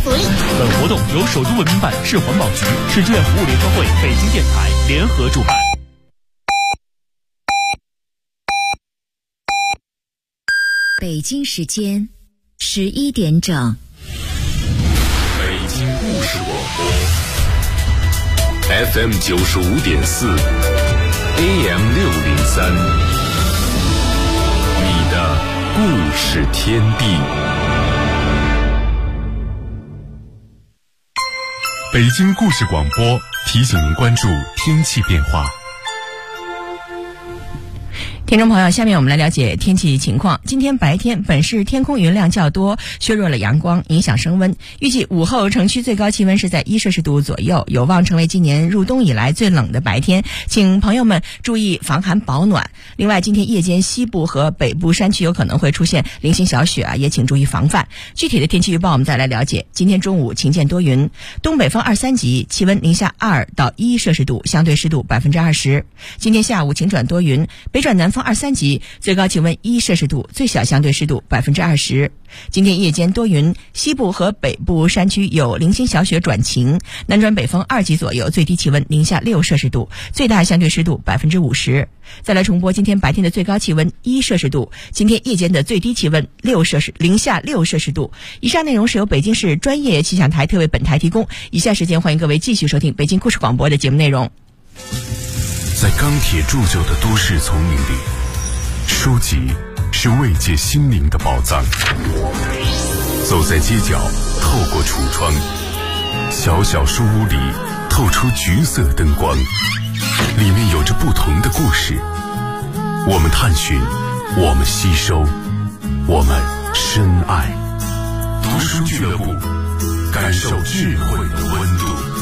福利。 本活动由首都文明办、市环保局、市志愿服务联合会、北京电台联合主办。 北京时间11点整。 北京故事广播 FM 95.4 AM 603，你的故事天地。北京故事广播提醒您关注天气变化。 听众朋友，下面我们来了解天气情况。今天白天本市天空云量较多，削弱了阳光，影响升温。预计午后城区最高气温是在1摄氏度左右，有望成为今年入冬以来最冷的白天，请朋友们注意防寒保暖。另外，今天夜间西部和北部山区有可能会出现零星小雪也请注意防范。具体的天气预报我们再来了解。今天中午晴间多云，东北风2、3级，气温零下2到1摄氏度，相对湿度20%。今天下午晴转多云，北转南风2、3级，最高气温1摄氏度，最小相对湿度20%。今天夜间多云，西部和北部山区有零星小雪转晴，南转北风2级左右，最低气温零下6摄氏度，最大相对湿度50%。再来重播今天白天的最高气温1摄氏度，今天夜间的最低气温零下6摄氏度。以上内容是由北京市专业气象台特为本台提供。以下时间欢迎各位继续收听北京故事广播的节目内容。 在钢铁铸就的都市丛林里，书籍是慰藉心灵的宝藏。走在街角，透过橱窗，小小书屋里透出橘色灯光，里面有着不同的故事。我们探寻，我们吸收，我们深爱。读书俱乐部，感受智慧的温度。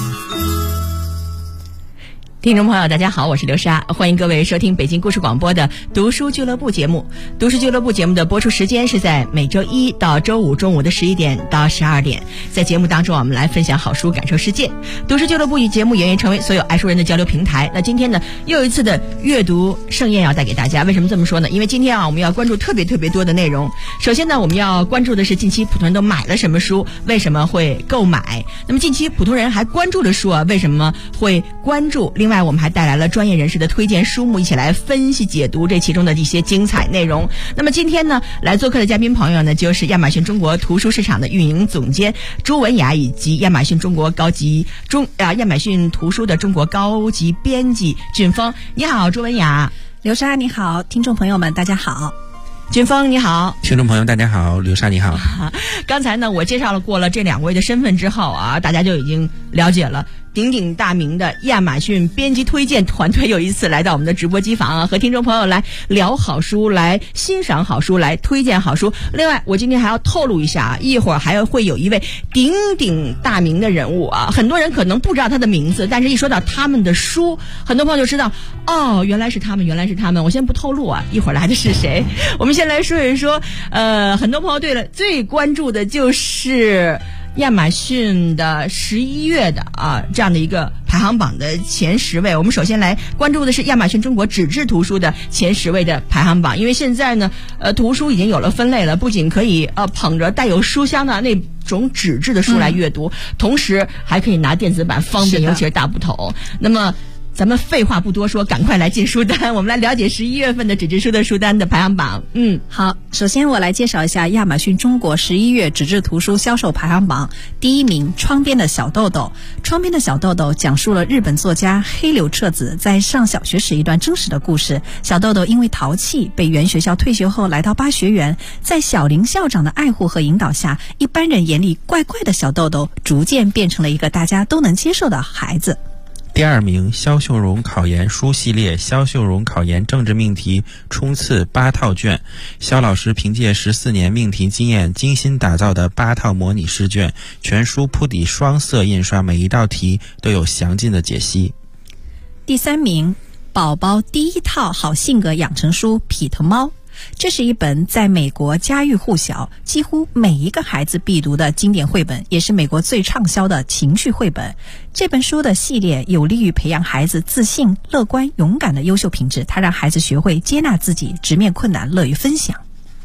听众朋友大家好，我是刘莎，欢迎各位收听北京故事广播的读书俱乐部节目。读书俱乐部节目的播出时间是在每周一到周五中午的11点到12点，在节目当中我们来分享好书，感受世界。读书俱乐部节目也愿意成为所有爱书人的交流平台。那今天呢，又一次的阅读盛宴要带给大家。为什么这么说呢？因为今天我们要关注特别多的内容。首先呢，我们要关注的是近期普通人都买了什么书，为什么会购买。那么近期普通人还关注的书为什么会关注。另外我们还带来了专业人士的推荐书目，一起来分析解读这其中的一些精彩内容。那么今天呢，来做客的嘉宾朋友呢，就是亚马逊中国图书市场的运营总监朱文雅，以及亚马逊亚马逊图书的中国高级编辑俊峰。你好，朱文雅。 刘莎你好，听众朋友们大家好。 俊峰你好。 听众朋友大家好，刘莎你好。 刚才呢，我介绍过了这两位的身份之后大家就已经了解了。鼎鼎大名的亚马逊编辑推荐团队又一次来到我们的直播机房和听众朋友来聊好书，来欣赏好书，来推荐好书。另外我今天还要透露一下一会儿还会有一位鼎鼎大名的人物很多人可能不知道他的名字，但是一说到他们的书，很多朋友就知道原来是他们。我先不透露一会儿来的是谁。我们先来说一说很多朋友最关注的就是亚马逊的11月的这样的一个排行榜的前10位。我们首先来关注的是亚马逊中国纸质图书的前10位的排行榜。因为现在呢图书已经有了分类了，不仅可以捧着带有书香的那种纸质的书来阅读，同时还可以拿电子版方便，尤其是大部头。那么咱们废话不多说，赶快来进书单，我们来了解11月份的纸质书的书单的排行榜。 好，首先我来介绍一下亚马逊中国11月纸质图书销售排行榜。第一名，窗边的小豆豆。窗边的小豆豆讲述了日本作家黑柳彻子在上小学时一段真实的故事。小豆豆因为淘气被原学校退学后来到8学园，在小林校长的爱护和引导下，一般人眼里怪怪的小豆豆逐渐变成了一个大家都能接受的孩子。 第二名，肖秀荣考研书系列，肖秀荣考研政治命题冲刺8套卷。肖老师凭借14年命题经验精心打造的8套模拟试卷，全书铺底双色印刷，每一道题都有详尽的解析。 第三名，宝宝第一套好性格养成书《匹特猫》。这是一本在美国家喻户晓，几乎每一个孩子必读的经典绘本，也是美国最畅销的情趣绘本。这本书的系列有利于培养孩子自信、乐观、勇敢的优秀品质，它让孩子学会接纳自己，直面困难，乐于分享。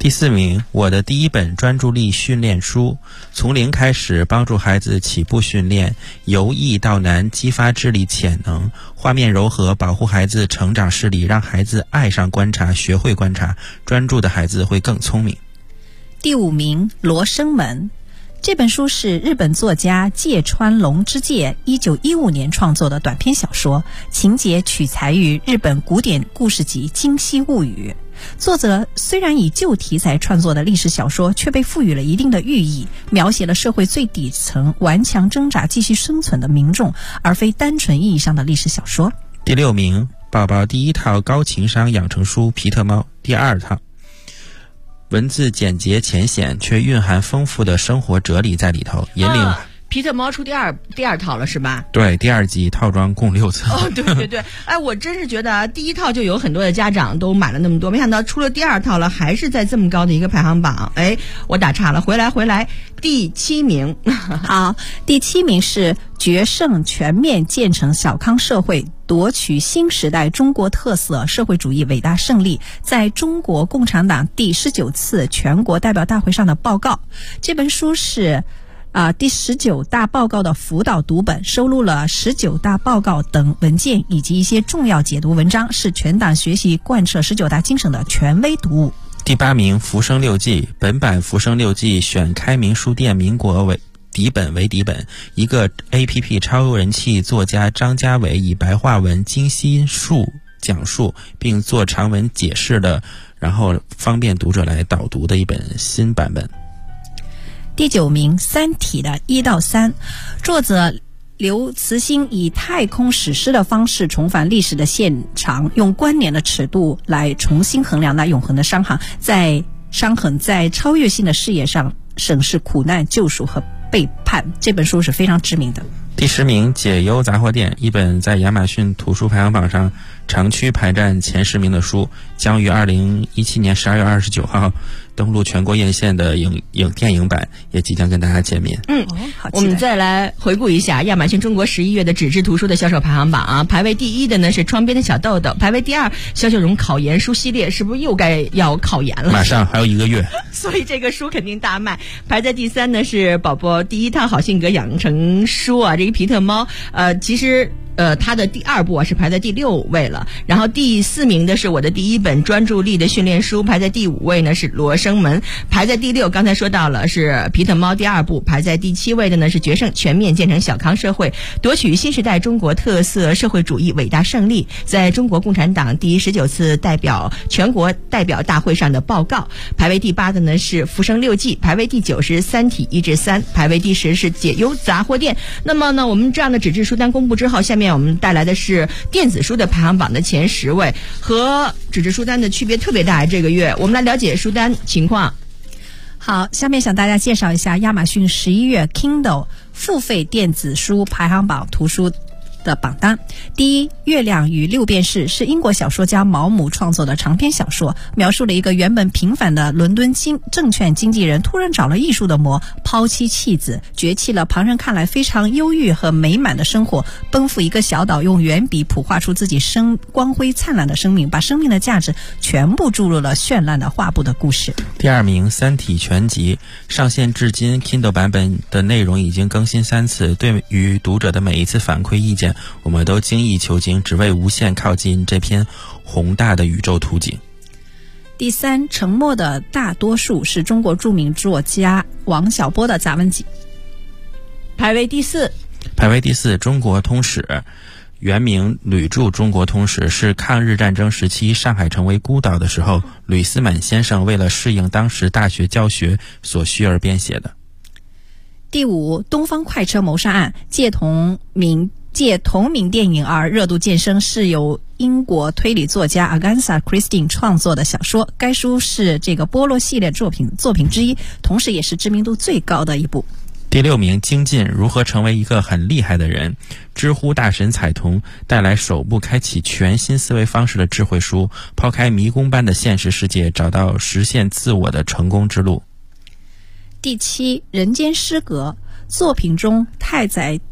第4名，我的第一本专注力训练书，从零开始帮助孩子起步训练，由易到难激发智力潜能，画面柔和保护孩子成长视力，让孩子爱上观察，学会观察，专注的孩子会更聪明。 第5名，罗生门。这本书是日本作家芥川龙之介1915年创作的短篇小说，情节取材于日本古典故事集《今昔物语》。作者虽然以旧题材创作的历史小说，却被赋予了一定的寓意，描写了社会最底层顽强挣扎继续生存的民众，而非单纯意义上的历史小说。 第6名，宝宝第一套高情商养成书《皮特猫》第2套，文字简洁浅显，却蕴含丰富的生活哲理在里头，引领皮特猫出第二套了是吧？ 对，第2集套装共6册。 哦，对对对，哎，我真是觉得啊，第1套就有很多的家长都买了那么多，没想到出了第2套了，还是在这么高的一个排行榜。哎，我打岔了，回来，第7名。 好，第7名是决胜全面建成小康社会，夺取新时代中国特色社会主义伟大胜利，在中国共产党第19次全国代表大会上的报告。这本书是第19大报告的辅导读本，收录了19大报告等文件以及一些重要解读文章，是全党学习贯彻19大精神的权威读物。 第8名，浮生六记。本版浮生六记选开明书店民国为底本，一个 APP 超人气作家张家伟以白话文精心讲述并做长文解释的，然后方便读者来导读的一本新版本。 第9名，三体的1到3，作者刘慈欣以太空史诗的方式重返历史的现场，用观念的尺度来重新衡量那永恒的伤痕，在超越性的视野上审视苦难、救赎和背叛。这本书是非常知名的。 第10名，解忧杂货店，一本在亚马逊图书排行榜上长期排占前10名的书，将于2017年12月29号登陆全国院线的电影版，也即将跟大家见面。 我们再来回顾一下亚马逊中国11月的纸质图书的销售排行榜啊，排位第1的呢是窗边的小豆豆，排位第2肖秀荣考研书系列，是不是又该要考研了？ 马上还有1个月， 所以这个书肯定大卖。排在第3呢是宝宝第1套好性格养成书啊，这个皮特猫，其实它的第2部啊是排在第6位了。然后第4名的是我的第1本专注力的训练书，排在第5位呢是罗生门，排在第6刚才说到了是皮特猫第2部，排在第7位的呢是决胜全面建成小康社会，夺取新时代中国特色社会主义伟大胜利，在中国共产党第19次全国代表大会上的报告。排位第8的呢是浮生六记，排位第9是三体1至3，排位第10是解忧杂货店。那么呢，我们这样的纸质书单公布之后，下面我们带来的是电子书的排行榜的前10位，和纸质书单的区别特别大。这个月我们来了解书单情况。 好，下面向大家介绍一下亚马逊11月 Kindle 付费电子书排行榜图书的榜单。第1，月亮与六便士是英国小说家毛姆创作的长篇小说，描述了一个原本平凡的伦敦证券经纪人突然着了艺术的魔，抛妻弃子，绝弃了旁人看来非常忧郁和美满的生活，奔赴一个小岛，用圆笔谱画出自己光辉灿烂的生命，把生命的价值全部注入了绚烂的画布的故事。 第2名，三体全集，上线至今 Kindle 版本的内容已经更新3次，对于读者的每一次反馈意见，我们都精益求精，只为无限靠近这片宏大的宇宙图景。 第3，沉默的大多数是中国著名作家王小波的杂文集， 排位第4。 中国通史，原名吕著中国通史，是抗日战争时期上海成为孤岛的时候，吕思满先生为了适应当时大学教学所需而编写的。 第5，东方快车谋杀案，借同名电影而热度渐升，是由英国推理作家 Agatha Christie 创作的小说。该书是这个波洛系列作品之一，同时也是知名度最高的一部。 第6名，精进，如何成为一个很厉害的人，知乎大神彩童带来首部开启全新思维方式的智慧书，抛开迷宫般的现实世界，找到实现自我的成功之路。第 7，人间失格，作品中太宰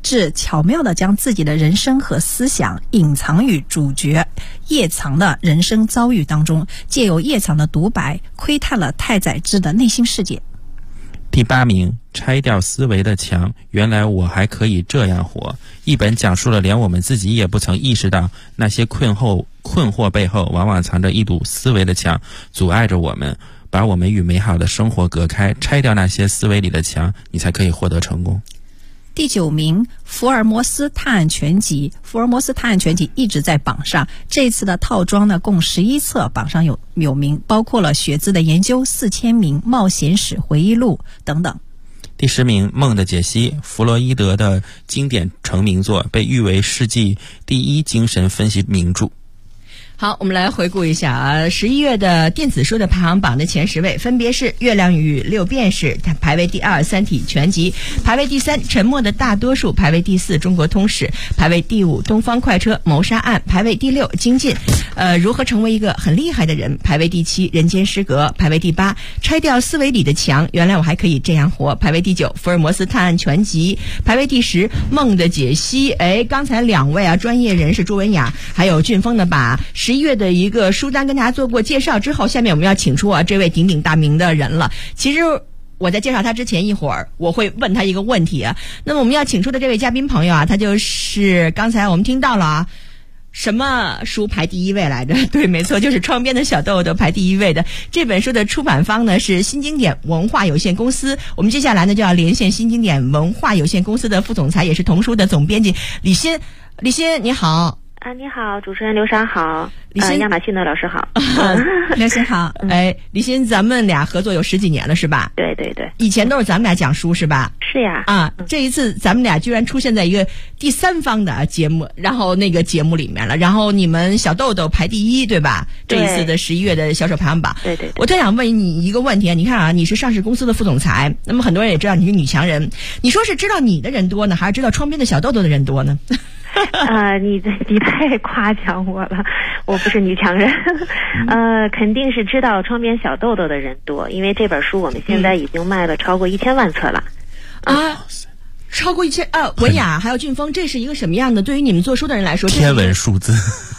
志巧妙地将自己的人生和思想隐藏于主角叶藏的人生遭遇当中，借由叶藏的独白窥探了太宰治的内心世界。 第8名，拆掉思维的墙，原来我还可以这样活。一本讲述了连我们自己也不曾意识到那些困惑背后往往藏着一堵思维的墙，阻碍着我们，把我们与美好的生活隔开。拆掉那些思维里的墙，你才可以获得成功。 第9名，福尔摩斯探案全集。福尔摩斯探案全集一直在榜上，这次的套装呢共11册，榜上有名，包括了雪兹的研究、4000名冒险史回忆录等等。 第10名，梦的解析。弗洛伊德的经典成名作，被誉为世纪第1精神分析名著。 好，我们来回顾一下啊，11月的电子书的排行榜的前10位分别是《月亮与六便士》排位第2，《三体全集》排位第3，《沉默的大多数》排位第4，《中国通史》排位第5，《东方快车谋杀案》排位第6，《精进》如何成为一个很厉害的人排位第7，《人间失格》排位第8，《拆掉思维里的墙，原来我还可以这样活》排位第9，《福尔摩斯探案全集》排位第10，《梦的解析》。刚才2位啊专业人士朱文雅还有俊峰呢把11月的一个书单跟大家做过介绍之后，下面我们要请出这位鼎鼎大名的人了。其实我在介绍他之前一会儿，我会问他一个问题啊。那么我们要请出的这位嘉宾朋友啊，他就是刚才我们听到了啊，什么书排第1位来着？对，没错，就是窗边的小豆豆排第1位的。这本书的出版方呢是新经典文化有限公司。我们接下来呢就要连线新经典文化有限公司的副总裁，也是童书的总编辑李欣。李欣，你好。 你好，主持人刘莎好，亚马逊的老师好， 刘欣好。 李欣，咱们俩合作有10几年了是吧？ 对对对， 以前都是咱们俩讲书是吧？ 是呀。 这一次咱们俩居然出现在一个第3方的节目，然后那个节目里面了，然后你们小豆豆排第1对吧？这一次的11月的销售排行榜。 对对对。 我特想问你一个问题啊，你看啊，你是上市公司的副总裁，那么很多人也知道你是女强人，你说是知道你的人多呢，还是知道窗边的小豆豆的人多呢？ 你太夸奖我了，我不是女强人。肯定是知道窗边小豆豆的人多，因为这本书我们现在已经卖了超过1000万册了。 超过1000文雅还有俊峰，这是一个什么样的？对于你们做书的人来说， 天文数字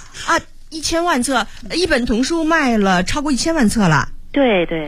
1000万册，一本童书卖了超过1000万册了。 对对。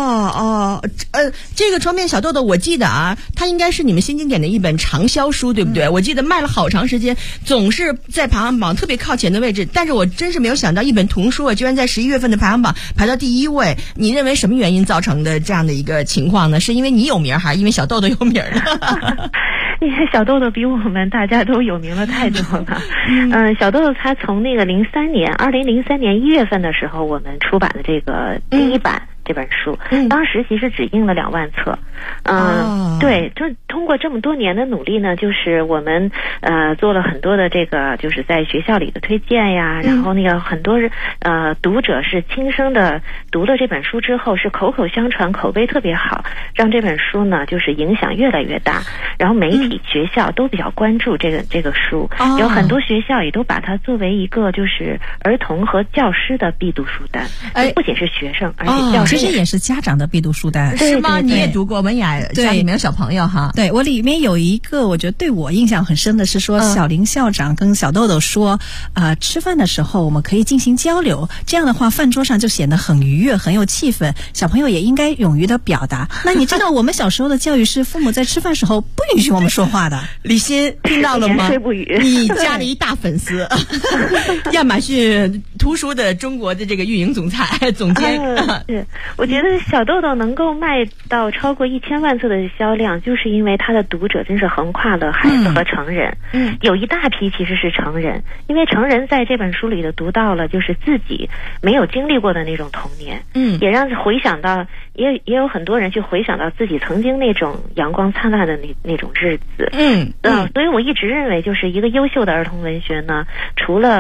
这个窗边小豆豆，我记得啊，它应该是你们新经典的一本畅销书，对不对？我记得卖了好长时间，总是在排行榜特别靠前的位置。但是我真是没有想到，一本童书居然在11月份的排行榜排到第1位。你认为什么原因造成的这样的一个情况呢？是因为你有名，还是因为小豆豆有名呢？ 因为小豆豆比我们大家都有名了太多了。小豆豆他从那个2003年1月份的时候，我们出版的这个第1版这本书，当时其实只印了2万册。对，就通过这么多年的努力呢，就是我们做了很多的这个，就是在学校里的推荐呀，然后那个很多读者是亲声的读了这本书之后，是口口相传，口碑特别好，让这本书呢就是影响越来越大。然后媒体、学校都比较关注这个书，有很多学校也都把它作为一个就是儿童和教师的必读书单，不仅是学生，而且教师其实也是家长的必读书单。 是吗？你也读过？文雅家里面有小朋友哈？ 对，我里面有一个我觉得对我印象很深的是说，小林校长跟小豆豆说，吃饭的时候我们可以进行交流，这样的话饭桌上就显得很愉悦，很有气氛，小朋友也应该勇于的表达。那你知道我们小时候的教育是父母在吃饭时候不允许我们说话的。 李欣听到了吗？你家里一大粉丝，亚马逊图书的中国的这个运营总监。 是，我觉得小豆豆能够卖到超过1000万册的销量，就是因为他的读者真是横跨了孩子和成人。有一大批其实是成人，因为成人在这本书里的读到了就是自己没有经历过的那种童年。也让回想到，也有很多人去回想到自己曾经那种阳光灿烂的那种日子。所以我一直认为，就是一个优秀的儿童文学呢，除了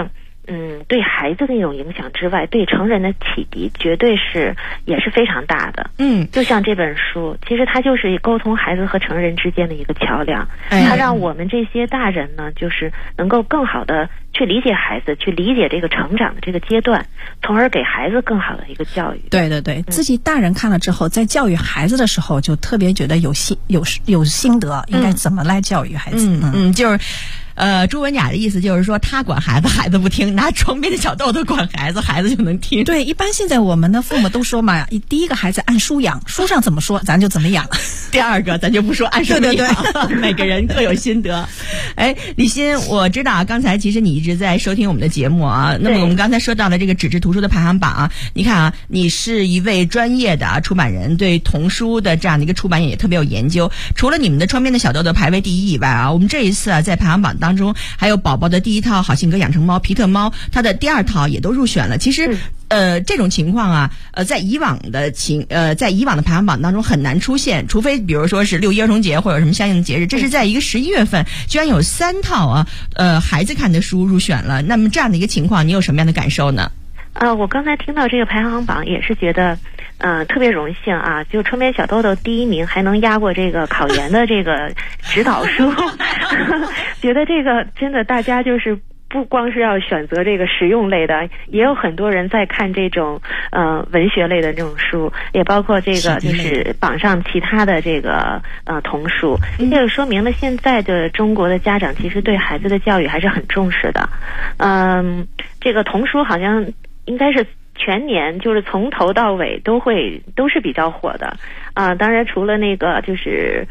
对孩子的那种影响之外，对成人的启迪绝对也是非常大的。就像这本书，其实它就是沟通孩子和成人之间的一个桥梁，它让我们这些大人呢，就是能够更好的去理解孩子，去理解这个成长的这个阶段，从而给孩子更好的一个教育。 对对对，自己大人看了之后，在教育孩子的时候，就特别觉得有心得，应该怎么来教育孩子。 就是朱文雅的意思就是说，他管孩子，孩子不听；拿床边的小豆豆管孩子，孩子就能听。 对，一般现在我们的父母都说嘛，第一个孩子按书养，书上怎么说咱就怎么养。 第二个咱就不说按什么养，对每个人各有心得。李欣，我知道刚才其实你一直在收听我们的节目啊。那么我们刚才说到了这个纸质图书的排行榜啊，你看啊，你是一位专业的出版人，对童书的这样的一个出版也特别有研究。除了你们的窗边的小豆豆排位第一以外啊，我们这一次啊在排行榜当中还有宝宝的第一套好性格养成猫皮特猫，它的第二套也都入选了。其实这种情况啊，在以往的排行榜当中很难出现，除非比如说是6·1儿童节或者什么相应的节日。这是在一个11月份，居然有3套啊，孩子看的书入选了。那么这样的一个情况，你有什么样的感受呢？ 我刚才听到这个排行榜也是觉得，特别荣幸啊！就窗边小豆豆第一名，还能压过这个考研的这个指导书，觉得这个真的大家就是不光是要选择这个实用类的，也有很多人在看这种文学类的这种书，也包括这个就是榜上其他的这个童书。这个说明了现在的中国的家长其实对孩子的教育还是很重视的。这个童书好像应该是全年就是从头到尾都是比较火的当然除了那个就是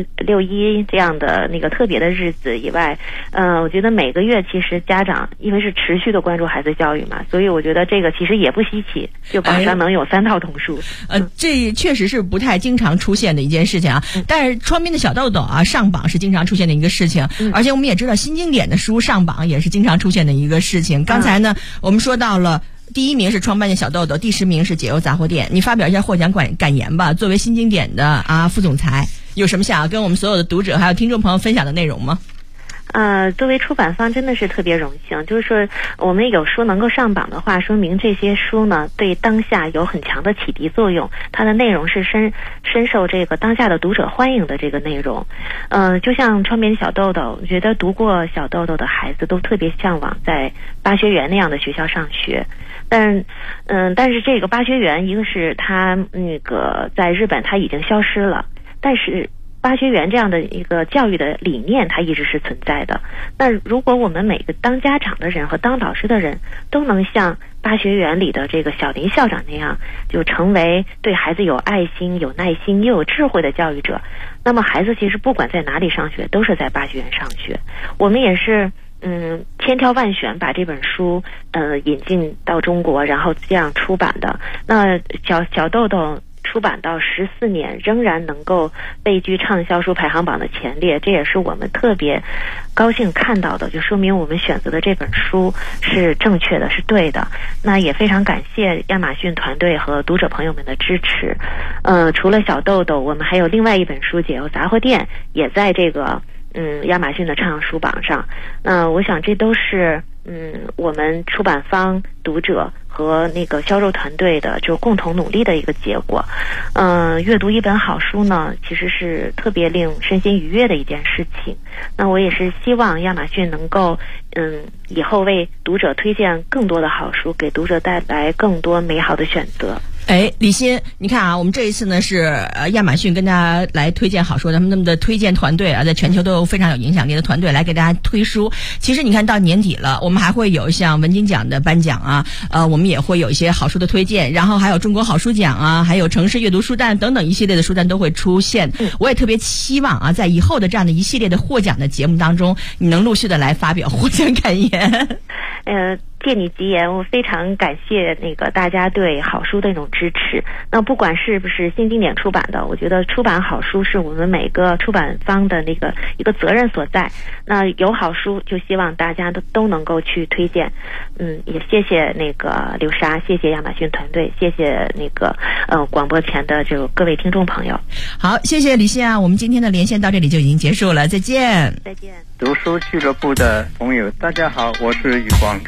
6·1这样的那个特别的日子以外，我觉得每个月其实家长因为是持续的关注孩子教育嘛，所以我觉得这个其实也不稀奇，就榜上能有3套童书。 这确实是不太经常出现的一件事情啊。但是窗边的小豆豆啊上榜是经常出现的一个事情，而且我们也知道新经典的书上榜也是经常出现的一个事情。刚才呢我们说到了第1名是窗边的小豆豆，第10名是解忧杂货店。你发表一下获奖感言吧。作为新经典的副总裁，有什么想要跟我们所有的读者还有听众朋友分享的内容吗？ 作为出版方真的是特别荣幸，就是说我们有书能够上榜的话，说明这些书呢对当下有很强的启迪作用，它的内容是深受这个当下的读者欢迎的这个内容。就像窗边小豆豆，我觉得读过小豆豆的孩子都特别向往在巴学园那样的学校上学。但是这个巴学园，一个是它那个在日本它已经消失了，但是巴学园这样的一个教育的理念它一直是存在的。那如果我们每个当家长的人和当老师的人都能像巴学园里的这个小林校长那样，就成为对孩子有爱心有耐心又有智慧的教育者，那么孩子其实不管在哪里上学都是在巴学园上学。我们也是千挑万选把这本书引进到中国，然后这样出版的。那小豆豆出版到14年仍然能够位居畅销书排行榜的前列，这也是我们特别高兴看到的，就说明我们选择的这本书是正确的，是对的。那也非常感谢亚马逊团队和读者朋友们的支持。除了小豆豆，我们还有另外一本书《解忧杂货店》也在这个亚马逊的畅销书榜上。我想这都是我们出版方、读者和那个销售团队的就共同努力的一个结果。阅读一本好书呢，其实是特别令身心愉悦的一件事情。那我也是希望亚马逊能够以后为读者推荐更多的好书，给读者带来更多美好的选择。 李欣，你看啊，我们这一次呢是亚马逊跟大家来推荐好书，他们的推荐团队啊，在全球都有非常有影响力的团队来给大家推书。其实你看到年底了，我们还会有像文津奖的颁奖啊，我们也会有一些好书的推荐，然后还有中国好书奖啊，还有城市阅读书单等等一系列的书单都会出现。我也特别期望啊，在以后的这样的一系列的获奖的节目当中，你能陆续的来发表获奖感言。 借你吉言，我非常感谢那个大家对好书的那种支持。那不管是不是新经典出版的，我觉得出版好书是我们每个出版方的那个一个责任所在。那有好书就希望大家都能够去推荐。也谢谢那个刘莎，谢谢亚马逊团队，谢谢那个广播前的就各位听众朋友。 好，谢谢李欣啊，我们今天的连线到这里就已经结束了，再见。 再见。 读书俱乐部的朋友，大家好，我是余光中。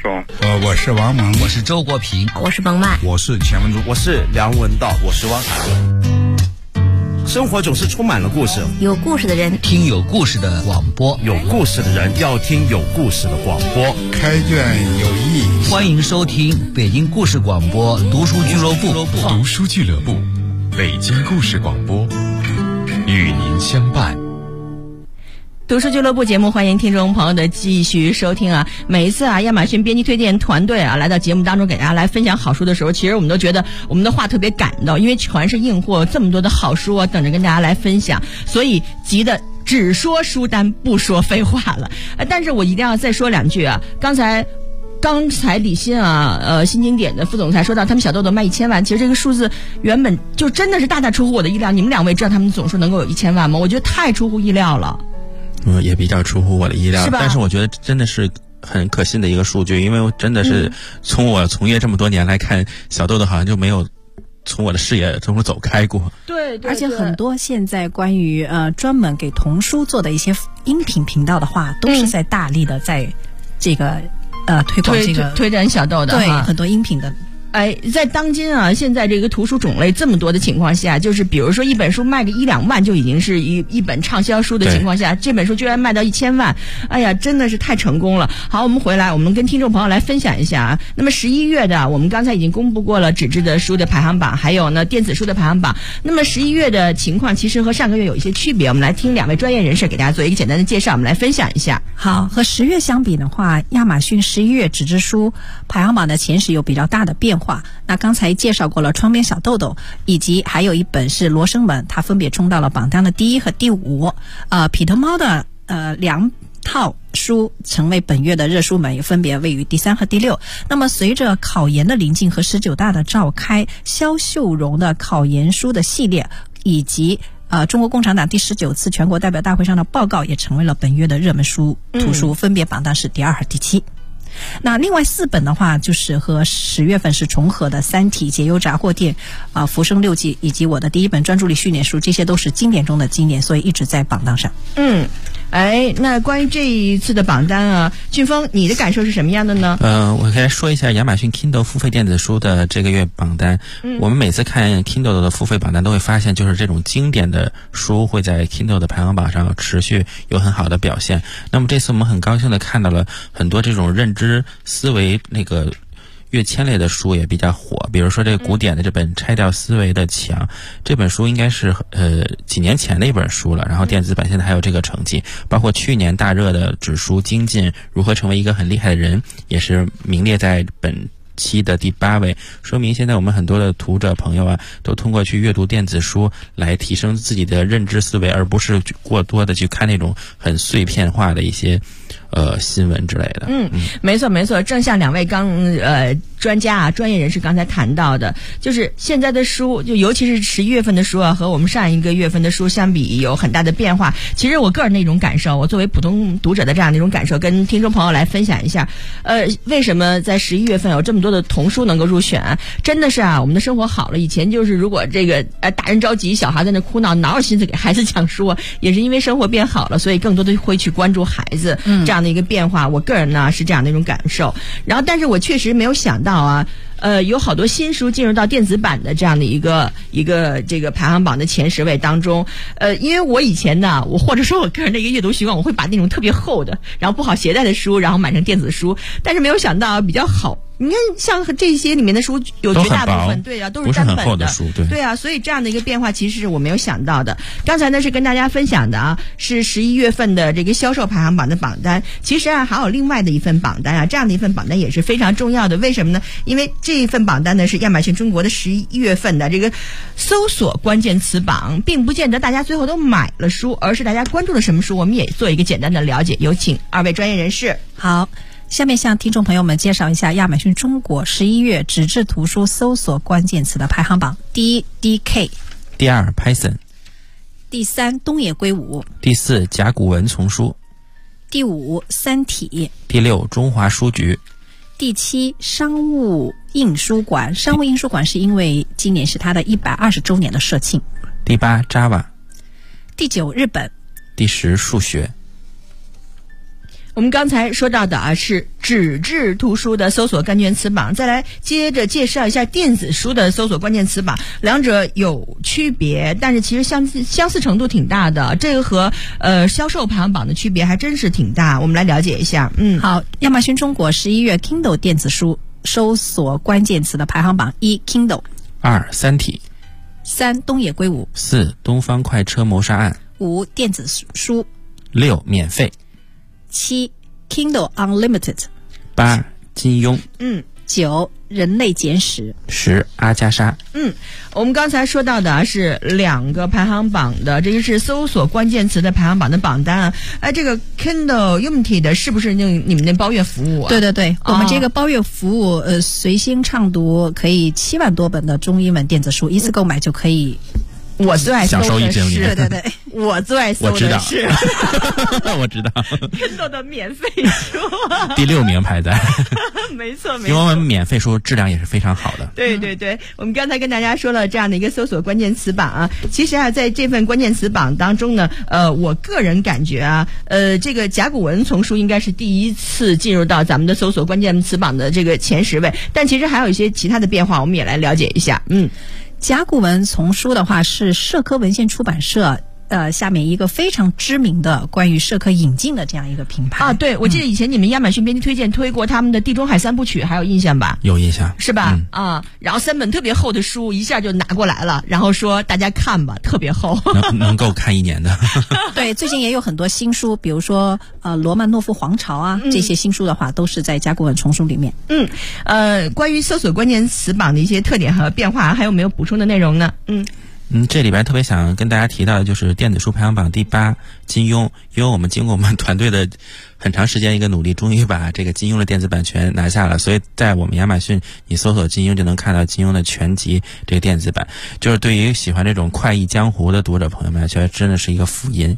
我是王蒙， 我是周国平， 我是甭曼， 我是钱文忠， 我是梁文道，我是汪涵。生活总是充满了故事， 有故事的人听有故事的广播， 有故事的人要听有故事的广播。 开卷有益， 欢迎收听北京故事广播读书俱乐部。 读书俱乐部，北京故事广播，与您相伴。 读书俱乐部节目，欢迎听众朋友的继续收听啊！每一次啊，亚马逊编辑推荐团队啊来到节目当中给大家来分享好书的时候，其实我们都觉得我们的话特别感动，因为全是硬货，这么多的好书啊等着跟大家来分享，所以急得只说书单不说废话了。但是我一定要再说两句啊！刚才李欣啊，新经典的副总裁说到他们小豆豆卖1000万，其实这个数字原本就真的是大大出乎我的意料。你们两位知道他们总数能够有1000万吗？我觉得太出乎意料了。 也比较出乎我的意料，但是我觉得真的是很可信的一个数据，因为我真的是从我从业这么多年来看，小豆豆好像就没有从我的视野中走开过。 对，而且很多现在关于专门给童书做的一些音频频道的话，都是在大力的在这个推广这个推展小豆的， 对，很多音频的。 在当今啊，现在这个图书种类这么多的情况下，就是比如说一本书卖个1-2万就已经是一本畅销书的情况下，这本书居然卖到1000万，哎呀，真的是太成功了。好，我们回来，我们跟听众朋友来分享一下啊。那么11月的，我们刚才已经公布过了纸质的书的排行榜，还有呢电子书的排行榜。那么11月的情况其实和上个月有一些区别，我们来听两位专业人士给大家做一个简单的介绍，我们来分享一下。 好，和10月相比的话，亚马逊11月纸质书排行榜的前10有比较大的变化。那刚才介绍过了窗边小豆豆，以及还有一本是罗生门，它分别冲到了榜单的第1和第5。彼得猫的2套书成为本月的热书门，也分别位于第3和第6。那么随着考研的临近和19大的召开，肖秀荣的考研书的系列以及中国共产党第19次全国代表大会上的报告也成为了本月的热门书图书，分别榜单是第2和第7。那另外4本的话，就是和10月份是重合的《三体》、解忧杂货店、浮生6记以及我的第1本专注力训练书，这些都是经典中的经典，所以一直在榜单上。 那关于这一次的榜单啊，俊峰，你的感受是什么样的呢？ 我可以说一下亚马逊 Kindle 付费电子书的这个月榜单。我们每次看 Kindle 的付费榜单都会发现，就是这种经典的书会在 Kindle 的排行榜上持续有很好的表现。那么这次我们很高兴的看到了很多这种认知思维那个跃迁类的书也比较火，比如说这个古典的这本《拆掉思维的墙》，这本书应该是几年前的一本书了，然后电子版现在还有这个成绩，包括去年大热的纸书《精进如何成为一个很厉害的人》，也是名列在本期的第8位，说明现在我们很多的读者朋友啊，都通过去阅读电子书来提升自己的认知思维，而不是过多的去看那种很碎片化的一些新闻之类的。 没错，正像两位专家啊、专业人士刚才谈到的，就是现在的书，就尤其是11月份的书啊，和我们上一个月份的书相比有很大的变化。其实我个人的一种感受，我作为普通读者的这样的一种感受，跟听众朋友来分享一下。为什么在11月份有这么多的童书能够入选？真的是啊，我们的生活好了。以前就是如果这个大人着急，小孩在那哭闹，哪有心思给孩子讲书啊？也是因为生活变好了，所以更多的会去关注孩子这样的一个变化。我个人呢是这样的一种感受。然后，但是我确实没有想到啊。有好多新书进入到电子版的这样的一个这个排行榜的前10位当中。因为我以前呢，或者说我个人的一个阅读习惯，我会把那种特别厚的，然后不好携带的书，然后买成电子书。但是没有想到比较好。你看，像这些里面的书，有绝大部分对啊，都是单本的书， 对啊，所以这样的一个变化其实是我没有想到的。刚才呢是跟大家分享的啊，是11月份的这个销售排行榜的榜单。其实啊，还有另外的一份榜单啊，这样的一份榜单也是非常重要的。为什么呢？因为这一份榜单呢是亚马逊中国的11月份的这个搜索关键词榜，并不见得大家最后都买了书，而是大家关注了什么书，我们也做一个简单的了解。有请2位专业人士。 好。下面向听众朋友们介绍一下亚马逊中国11月纸质图书搜索关键词的排行榜。第1 DK， 第2 Python， 第3东野圭吾， 第4甲骨文丛书， 第5三体， 第6中华书局， 第7商务印书馆。商务印书馆是因为今年是它的120周年的社庆。 第8 Java， 第9日本， 第10数学。 我们刚才说到的啊是纸质图书的搜索关键词榜，再来接着介绍一下电子书的搜索关键词榜，两者有区别，但是其实相似程度挺大的。这个和销售排行榜的区别还真是挺大，我们来了解一下。 好，亚马逊中国11月 Kindle 电子书搜索关键词的排行榜：1 Kindle， 2三体， 3东野圭吾， 4东方快车谋杀案， 5电子书， 6免费， 7 Kindle Unlimited， 8金庸 ，9人类简史 ，10阿加莎。 我们刚才说到的是两个排行榜的，这个是搜索关键词的排行榜的榜单啊。这个 Kindle Unlimited 的是不是你们那包月服务啊？ 对对对，我们这个包月服务，随心畅读，可以7万多本的中英文电子书，一次购买就可以。 我最爱搜的是， 对对对， 我最爱搜的是， 我知道 Kindle 的免费书， 第6名排在， 没错， 因为我们免费书质量也是非常好的。 对对对，我们刚才跟大家说了这样的一个搜索关键词榜啊，其实啊，在这份关键词榜当中呢，我个人感觉啊，这个甲骨文丛书应该是第一次进入到咱们的搜索关键词榜的这个前10位，但其实还有一些其他的变化，我们也来了解一下。 甲骨文丛书的话是社科文献出版社下面一个非常知名的关于社科引进的这样一个品牌啊。对，我记得以前你们亚马逊编辑推荐推过他们的地中海3部曲，还有印象吧？ 有印象， 是吧？然后3本特别厚的书一下就拿过来了，然后说大家看吧，特别厚， 能够看1年的。 对，最近也有很多新书，比如说罗曼诺夫皇朝啊，这些新书的话都是在甲骨文丛书里面。 关于搜索关键词榜的一些特点和变化，还有没有补充的内容呢？ 这里边特别想跟大家提到的就是电子书排行榜第8金庸，因为我们经过我们团队的很长时间一个努力，终于把这个金庸的电子版权拿下了，所以在我们亚马逊你搜索金庸就能看到金庸的全集这个电子版，就是对于喜欢这种快意江湖的读者朋友们，觉得真的是一个福音。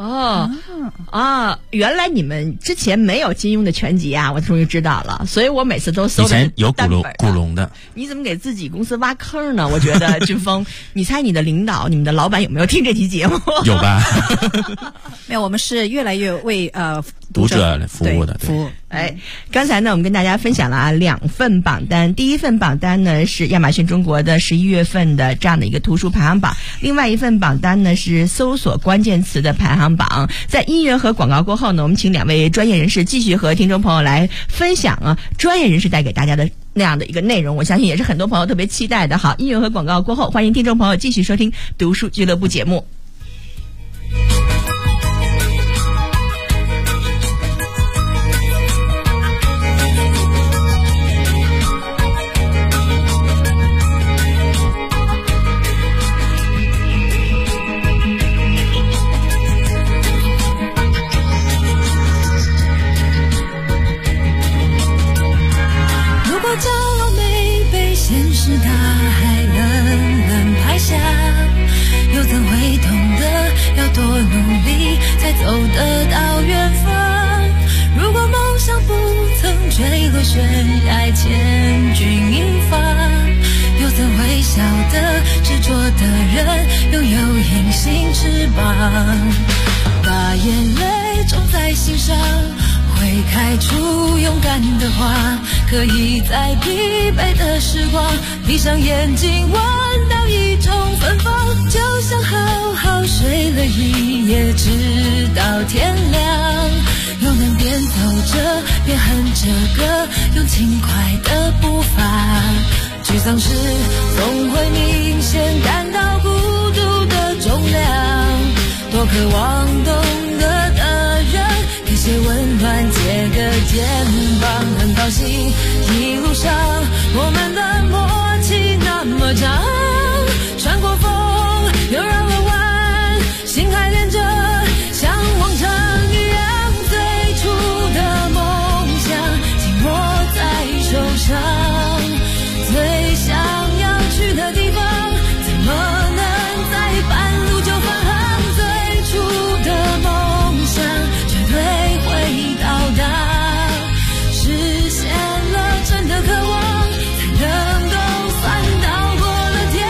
原来你们之前没有金庸的全集啊，我终于知道了，所以我每次都搜的是单本。 以前有古龙的。 你怎么给自己公司挖坑呢？我觉得军峰，你猜你的领导、你们的老板有没有听这期节目？ 有吧？ 没有，我们是越来越为读者服务的。 服务。 刚才呢，我们跟大家分享了2份榜单。第一份榜单呢是亚马逊中国的11月份的这样的一个图书排行榜，另外一份榜单呢是搜索关键词的排行榜。在音乐和广告过后呢，我们请2位专业人士继续和听众朋友来分享专业人士带给大家的那样的一个内容，我相信也是很多朋友特别期待的。好，音乐和广告过后，欢迎听众朋友继续收听读书俱乐部节目。 走得到远方，如果梦想不曾坠落悬崖，千钧一发，又怎会晓得执着的人拥有隐形翅膀，把眼泪种在心上，会开出勇敢的花，可以在疲惫的时光闭上眼睛闻到一种芬芳，就像好好睡了一夜直到天亮，又能边走着边哼着歌，用轻快的步伐，沮丧时总会明显感到孤独的重量，多渴望懂得的人给些温暖，借个肩膀，很高兴一路上我们的默契那么长，穿过风又绕了弯，心还连着像往常一样，最初的梦想紧握在手上，最想要去的地方怎么能在半路就返航，最初的梦想绝对会到达，实现了真的渴望，才能够算到过了天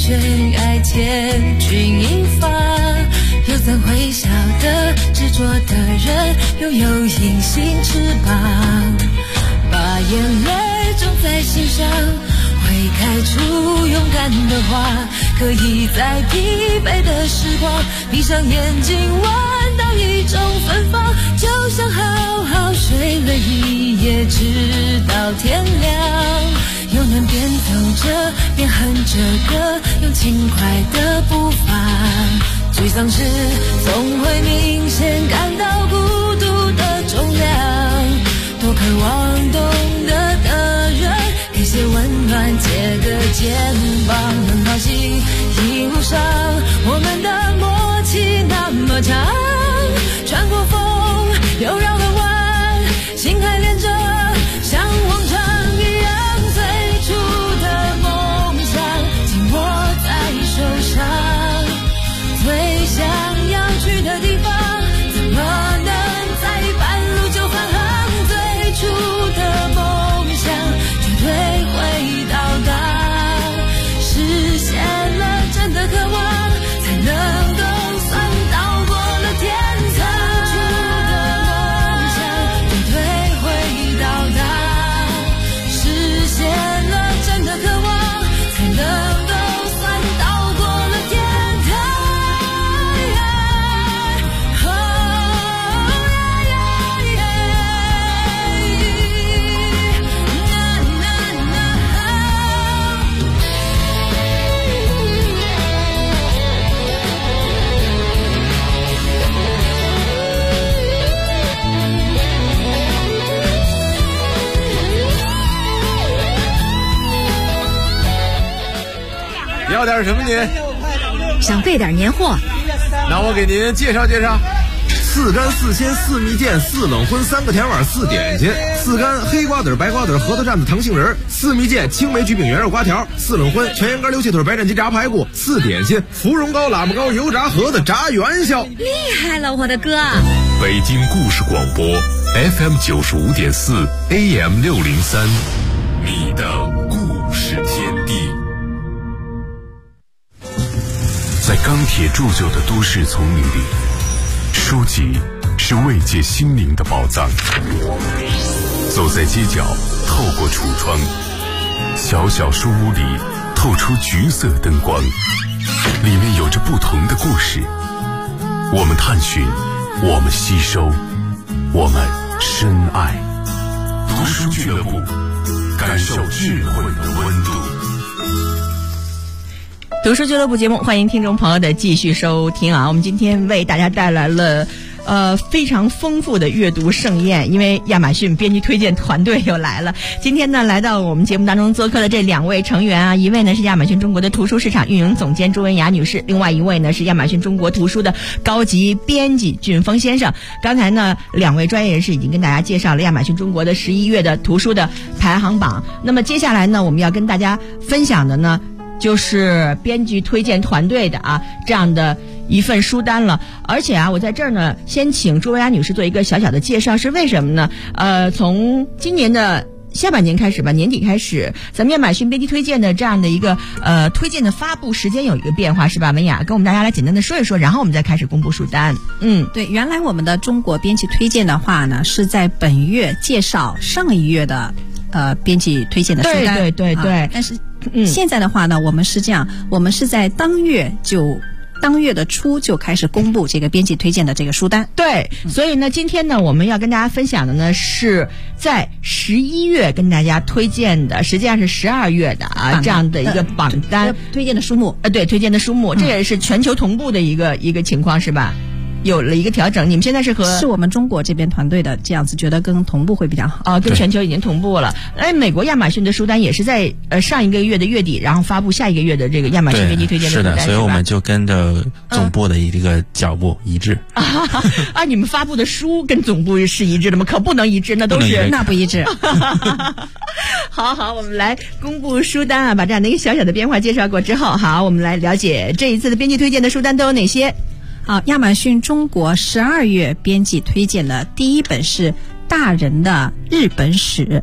悬崖千钧一发，又怎会晓得执着的人拥有隐形翅膀，把眼泪种在心上，会开出勇敢的花，可以在疲惫的时光闭上眼睛闻到一种芬芳，就像好好睡了一夜直到天亮，又能边走着边哼着歌，用轻快的步伐，沮丧时总会明显感到孤独的重量，多渴望懂得的人给些温暖，借个肩膀，很高兴一路上我们的默契那么长，穿过风又绕了弯，心还连着像往常一样，最初的梦想紧握在手上，最想要去的地方怎么能在半路就返航，最初的梦想绝对会到达，实现了真的渴望才能够算到过了天堂，最初的梦想绝对会到达，实现了真的渴望才能够算到过了天堂， 要点什么您？ 想备点年货， 那我给您介绍介绍。4干4鲜4蜜饯4冷荤3个甜碗4点心，4干黑瓜子白瓜子核桃蘸子糖杏仁，4蜜饯青梅焗饼圆肉瓜条，4冷荤全羊肝溜气腿白斩鸡炸排骨，4点心芙蓉糕喇叭糕油炸盒子炸元宵。 厉害了我的哥！ 北京故事广播 FM 95.4 AM 603，你的故事天地。在钢铁铸就的都市丛林里，书籍是慰藉心灵的宝藏。走在街角，透过橱窗，小小书屋里透出橘色灯光，里面有着不同的故事。我们探寻，我们吸收，我们深爱。读书俱乐部，感受智慧的温度。 读书俱乐部节目，欢迎听众朋友的继续收听啊！我们今天为大家带来了非常丰富的阅读盛宴，因为亚马逊编辑推荐团队又来了。今天呢，来到我们节目当中做客的这2位成员啊，一位呢是亚马逊中国的图书市场运营总监朱文雅女士，另外一位呢是亚马逊中国图书的高级编辑俊峰先生。刚才呢，2位专业人士已经跟大家介绍了亚马逊中国的11月的图书的排行榜。那么接下来呢，我们要跟大家分享的呢，就是编辑推荐团队的这样的一份书单了。而且我在这儿呢，先请朱文雅女士做一个小小的介绍，是为什么呢？从今年的下半年开始吧，年底开始，咱们亚马逊编辑推荐的这样的一个推荐的发布时间有一个变化，是吧？文雅跟我们大家来简单的说一说，然后我们再开始公布书单。 对，原来我们的中国编辑推荐的话呢，是在本月介绍上一月的编辑推荐的书单。对，但是现在的话呢，我们是这样，我们是在当月的初就开始公布这个编辑推荐的这个书单。 对，所以呢，今天呢，我们要跟大家分享的呢，是在11月跟大家推荐的，实际上是12月的这样的一个榜单推荐的书目。 对，推荐的书目，这也是全球同步的一个情况，是吧？有了一个调整。你们现在是我们中国这边团队的这样子，觉得跟同步会比较好跟全球已经同步了。美国亚马逊的书单也是在上一个月的月底，然后发布下一个月的这个亚马逊编辑推荐的书单。 是的，所以我们就跟着总部的这个脚步一致。 你们发布的书跟总部是一致的吗？可不能一致，那都是那不一致。 好，我们来公布书单把这样的一个小小的变化介绍过之后，好，我们来了解这一次的编辑推荐的书单都有哪些。 好，亚马逊中国12月编辑推荐的第一本是大人的日本史，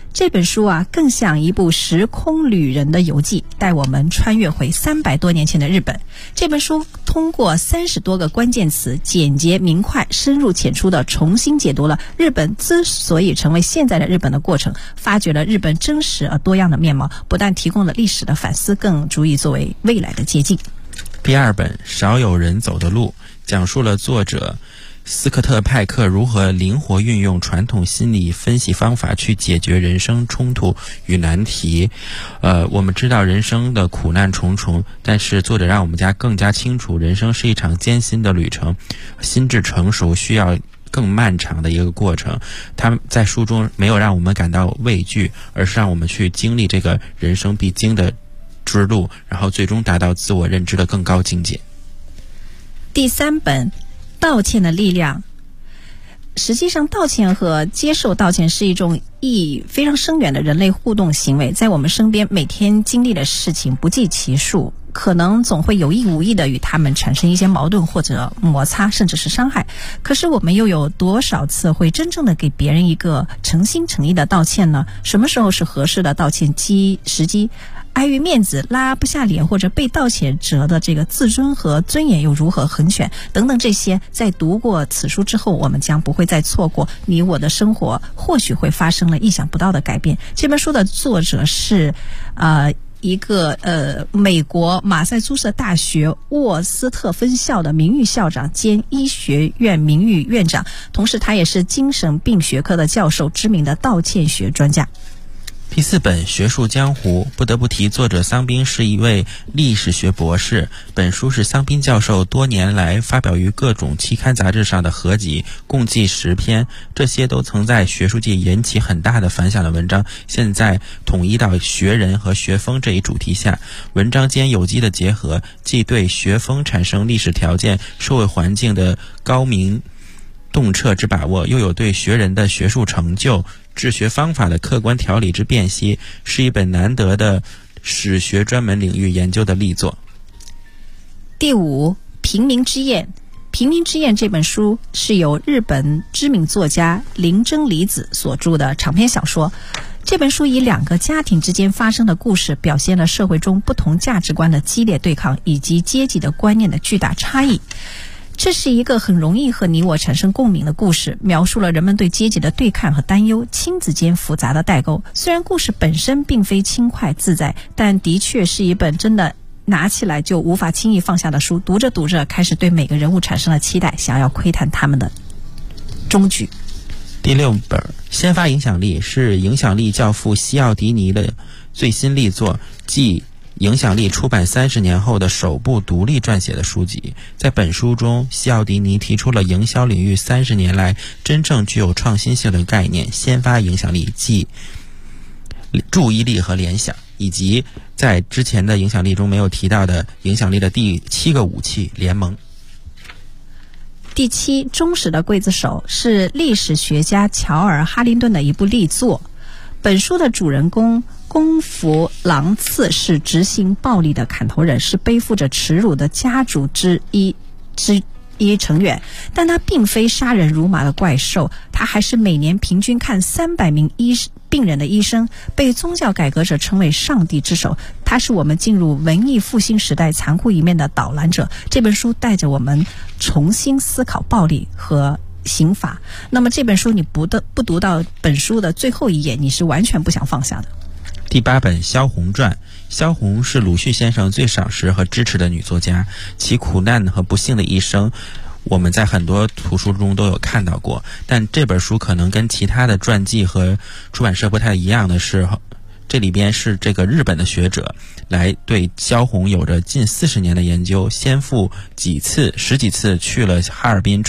这本书啊，更像一部时空旅人的游记，带我们穿越回300多年前的日本。这本书通过30多个关键词，简洁明快、深入浅出地重新解读了日本之所以成为现在的日本的过程，发掘了日本真实而多样的面貌，不但提供了历史的反思，更足以作为未来的借鉴。 第2本少有人走的路，讲述了作者斯科特·派克如何灵活运用传统心理分析方法去解决人生冲突与难题。我们知道人生的苦难重重，但是作者让我们更加清楚，人生是一场艰辛的旅程，心智成熟需要更漫长的一个过程。他们在书中没有让我们感到畏惧，而是让我们去经历这个人生必经的之路，然后最终达到自我认知的更高境界。 第3本道歉的力量。实际上，道歉和接受道歉是一种意义非常深远的人类互动行为，在我们身边每天经历的事情不计其数，可能总会有意无意的与他们产生一些矛盾或者摩擦，甚至是伤害。可是我们又有多少次会真正的给别人一个诚心诚意的道歉呢？什么时候是合适的道歉时机？碍于面子拉不下脸，或者被道歉者的这个自尊和尊严又如何衡选等等，这些在读过此书之后，我们将不会再错过。你我的生活或许会发生了意想不到的改变。这本书的作者是一个美国马萨诸塞大学沃斯特分校的名誉校长兼医学院名誉院长，同时他也是精神病学科的教授，知名的道歉学专家。 第4本学术江湖，不得不提作者桑宾是一位历史学博士。本书是桑宾教授多年来发表于各种期刊杂志上的合集，共计10篇，这些都曾在学术界引起很大的反响的文章，现在统一到学人和学风这一主题下。文章间有机的结合，既对学风产生历史条件、社会环境的高明洞彻之把握，又有对学人的学术成就、治学方法的客观条理之辨析，是一本难得的史学专门领域研究的力作。 第5，平民之宴。平民之宴这本书是由日本知名作家林真理子所著的长篇小说。这本书以2个家庭之间发生的故事，表现了社会中不同价值观的激烈对抗，以及阶级的观念的巨大差异。这是一个很容易和你我产生共鸣的故事，描述了人们对阶级的对抗和担忧，亲子间复杂的代沟。虽然故事本身并非轻快自在，但的确是一本真的拿起来就无法轻易放下的书。读着读着，开始对每个人物产生了期待，想要窥探他们的终局。 第6本先发影响力是影响力教父西奥迪尼的最新力作，继影响力出版30年后的首部独立撰写的书籍。在本书中，西奥迪尼提出了营销领域30年来真正具有创新性的概念——先发影响力，即注意力和联想，以及在之前的影响力中没有提到的影响力的第7个武器——联盟。 第7，忠实的刽子手是历史学家乔尔·哈林顿的一部力作。本书的主人公宫服郎次是执行暴力的砍头人，是背负着耻辱的家族之一成员，但他并非杀人如麻的怪兽，他还是每年平均看300名病人的医生，被宗教改革者称为上帝之手。他是我们进入文艺复兴时代残酷一面的导览者。这本书带着我们重新思考暴力和刑法。那么这本书你不读到本书的最后一页，你是完全不想放下的。 第8本萧红传。萧红是鲁迅先生最赏识和支持的女作家，其苦难和不幸的一生我们在很多图书中都有看到过，但这本书可能跟其他的传记和出版社不太一样的是，这里边是这个日本的学者来对萧红有着近40年的研究，先赴10几次去了哈尔滨